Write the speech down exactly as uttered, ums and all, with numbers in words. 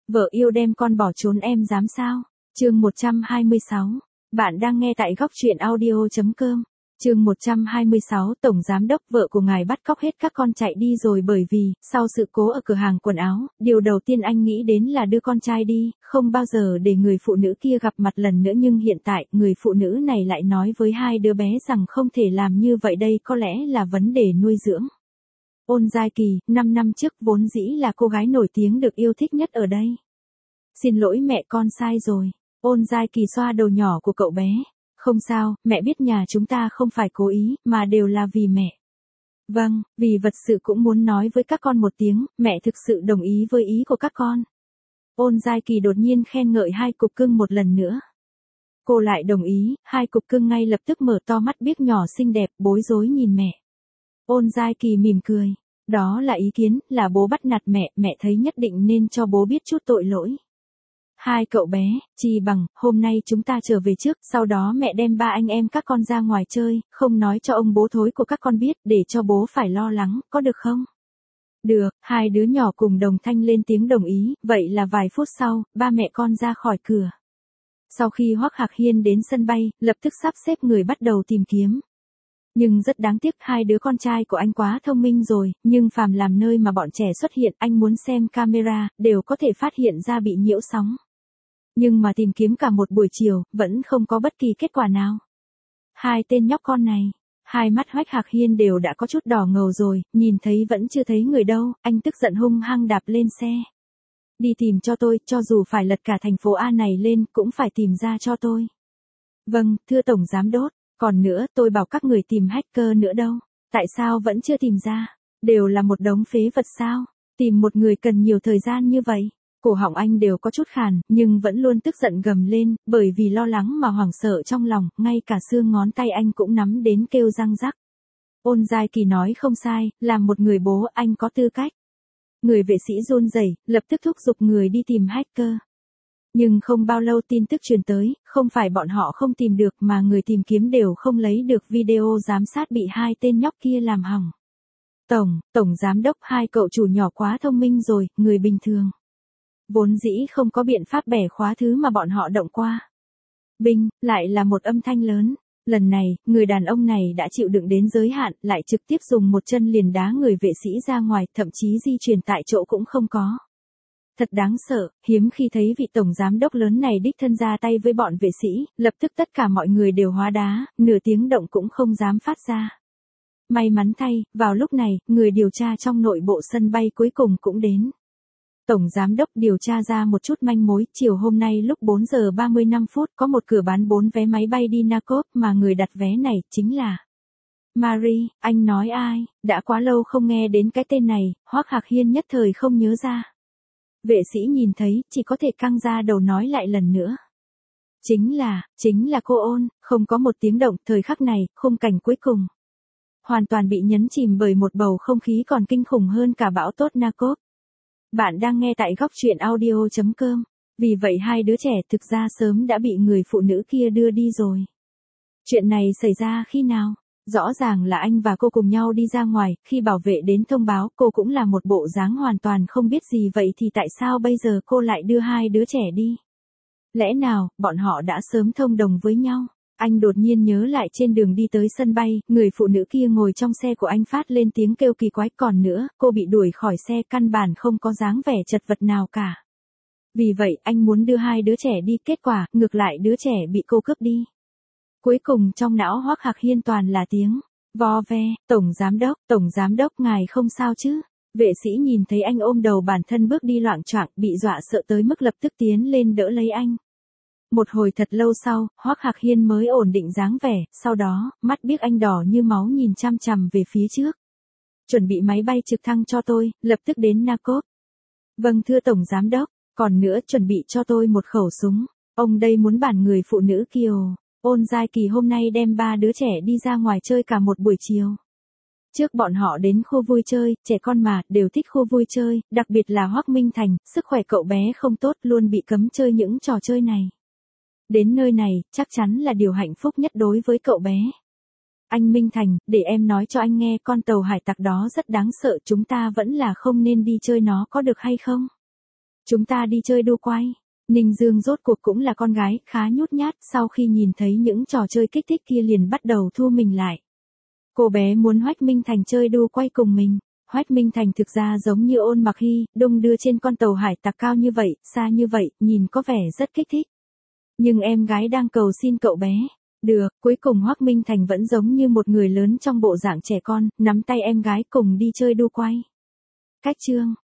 Vợ yêu đem con bỏ trốn em dám sao? Chương một trăm hai mươi sáu. Bạn đang nghe tại góc truyện audio chấm com. Chương một trăm hai mươi sáu, Tổng Giám đốc vợ của ngài bắt cóc hết các con chạy đi rồi bởi vì, sau sự cố ở cửa hàng quần áo, điều đầu tiên anh nghĩ đến là đưa con trai đi, không bao giờ để người phụ nữ kia gặp mặt lần nữa nhưng hiện tại, người phụ nữ này lại nói với hai đứa bé rằng không thể làm như vậy đây có lẽ là vấn đề nuôi dưỡng. Ôn Giai Kỳ, năm năm trước vốn dĩ là cô gái nổi tiếng được yêu thích nhất ở đây. Xin lỗi mẹ con sai rồi. Ôn Giai Kỳ xoa đầu nhỏ của cậu bé. Không sao, mẹ biết nhà chúng ta không phải cố ý, mà đều là vì mẹ. Vâng, vì vật sự cũng muốn nói với các con một tiếng, mẹ thực sự đồng ý với ý của các con. Ôn Giai Kỳ đột nhiên khen ngợi hai cục cưng một lần nữa. Cô lại đồng ý, hai cục cưng ngay lập tức mở to mắt biếc nhỏ xinh đẹp, bối rối nhìn mẹ. Ôn Giai Kỳ mỉm cười. Đó là ý kiến, là bố bắt nạt mẹ, mẹ thấy nhất định nên cho bố biết chút tội lỗi. Hai cậu bé, chi bằng, hôm nay chúng ta trở về trước, sau đó mẹ đem ba anh em các con ra ngoài chơi, không nói cho ông bố thối của các con biết, để cho bố phải lo lắng, có được không? Được, hai đứa nhỏ cùng đồng thanh lên tiếng đồng ý, vậy là vài phút sau, ba mẹ con ra khỏi cửa. Sau khi Hoắc Hạc Hiên đến sân bay, lập tức sắp xếp người bắt đầu tìm kiếm. Nhưng rất đáng tiếc hai đứa con trai của anh quá thông minh rồi, nhưng phàm làm nơi mà bọn trẻ xuất hiện anh muốn xem camera, đều có thể phát hiện ra bị nhiễu sóng. Nhưng mà tìm kiếm cả một buổi chiều, vẫn không có bất kỳ kết quả nào. Hai tên nhóc con này, hai mắt Hoắc Hạc Hiên đều đã có chút đỏ ngầu rồi, nhìn thấy vẫn chưa thấy người đâu, anh tức giận hung hăng đạp lên xe. Đi tìm cho tôi, cho dù phải lật cả thành phố A này lên, cũng phải tìm ra cho tôi. Vâng, thưa Tổng Giám đốc. Còn nữa, tôi bảo các người tìm hacker nữa đâu. Tại sao vẫn chưa tìm ra? Đều là một đống phế vật sao? Tìm một người cần nhiều thời gian như vậy. Cổ họng anh đều có chút khàn, nhưng vẫn luôn tức giận gầm lên, bởi vì lo lắng mà hoảng sợ trong lòng, ngay cả xương ngón tay anh cũng nắm đến kêu răng rắc. Ôn Giai Kỳ nói không sai, làm một người bố anh có tư cách. Người vệ sĩ run rẩy, lập tức thúc giục người đi tìm hacker. Nhưng không bao lâu tin tức truyền tới, không phải bọn họ không tìm được mà người tìm kiếm đều không lấy được video giám sát bị hai tên nhóc kia làm hỏng. Tổng, Tổng Giám đốc hai cậu chủ nhỏ quá thông minh rồi, người bình thường. Vốn dĩ không có biện pháp bẻ khóa thứ mà bọn họ động qua. Binh, lại là một âm thanh lớn. Lần này, người đàn ông này đã chịu đựng đến giới hạn, lại trực tiếp dùng một chân liền đá người vệ sĩ ra ngoài, thậm chí di chuyển tại chỗ cũng không có. Thật đáng sợ, hiếm khi thấy vị tổng giám đốc lớn này đích thân ra tay với bọn vệ sĩ, lập tức tất cả mọi người đều hóa đá, nửa tiếng động cũng không dám phát ra. May mắn thay, vào lúc này, người điều tra trong nội bộ sân bay cuối cùng cũng đến. Tổng giám đốc điều tra ra một chút manh mối, chiều hôm nay lúc bốn giờ ba mươi lăm phút có một cửa bán bốn vé máy bay đi Nakop mà người đặt vé này chính là Marie. Anh nói ai? Đã quá lâu không nghe đến cái tên này, Hoắc Hạc Hiên nhất thời không nhớ ra. Vệ sĩ nhìn thấy, chỉ có thể căng ra đầu nói lại lần nữa. Chính là, chính là cô Ôn, không có một tiếng động, thời khắc này, khung cảnh cuối cùng. Hoàn toàn bị nhấn chìm bởi một bầu không khí còn kinh khủng hơn cả bão tốt Nakop. Bạn đang nghe tại góc truyện audio chấm com. Vì vậy hai đứa trẻ thực ra sớm đã bị người phụ nữ kia đưa đi rồi. Chuyện này xảy ra khi nào? Rõ ràng là anh và cô cùng nhau đi ra ngoài, khi bảo vệ đến thông báo cô cũng là một bộ dáng hoàn toàn không biết gì vậy thì tại sao bây giờ cô lại đưa hai đứa trẻ đi? Lẽ nào, bọn họ đã sớm thông đồng với nhau? Anh đột nhiên nhớ lại trên đường đi tới sân bay, người phụ nữ kia ngồi trong xe của anh phát lên tiếng kêu kỳ quái còn nữa, cô bị đuổi khỏi xe căn bản không có dáng vẻ chật vật nào cả. Vì vậy anh muốn đưa hai đứa trẻ đi, kết quả, ngược lại đứa trẻ bị cô cướp đi. Cuối cùng trong não Hoắc Hạc Hiên toàn là tiếng vo ve. Tổng Giám đốc, Tổng Giám đốc ngài không sao chứ? Vệ sĩ nhìn thấy anh ôm đầu bản thân bước đi loạng choạng, bị dọa sợ tới mức lập tức tiến lên đỡ lấy anh. Một hồi thật lâu sau, Hoắc Hạc Hiên mới ổn định dáng vẻ, sau đó, mắt biếc anh đỏ như máu nhìn chăm chằm về phía trước. Chuẩn bị máy bay trực thăng cho tôi, lập tức đến Nakop. Vâng thưa Tổng Giám đốc, còn nữa chuẩn bị cho tôi một khẩu súng. Ông đây muốn bản người phụ nữ kiều. Ôn Giai Kỳ hôm nay đem ba đứa trẻ đi ra ngoài chơi cả một buổi chiều. Trước bọn họ đến khu vui chơi, trẻ con mà, đều thích khu vui chơi, đặc biệt là Hoắc Minh Thành, sức khỏe cậu bé không tốt luôn bị cấm chơi những trò chơi này. Đến nơi này, chắc chắn là điều hạnh phúc nhất đối với cậu bé. Anh Minh Thành, để em nói cho anh nghe con tàu hải tặc đó rất đáng sợ chúng ta vẫn là không nên đi chơi nó có được hay không? Chúng ta đi chơi đu quay. Ninh Dương rốt cuộc cũng là con gái, khá nhút nhát, sau khi nhìn thấy những trò chơi kích thích kia liền bắt đầu thu mình lại. Cô bé muốn Hoách Minh Thành chơi đu quay cùng mình. Hoách Minh Thành thực ra giống như Ôn Mặc Hy, đung đưa trên con tàu hải tặc cao như vậy, xa như vậy, nhìn có vẻ rất kích thích. Nhưng em gái đang cầu xin cậu bé. Được, cuối cùng Hoách Minh Thành vẫn giống như một người lớn trong bộ dạng trẻ con, nắm tay em gái cùng đi chơi đu quay. Cách chương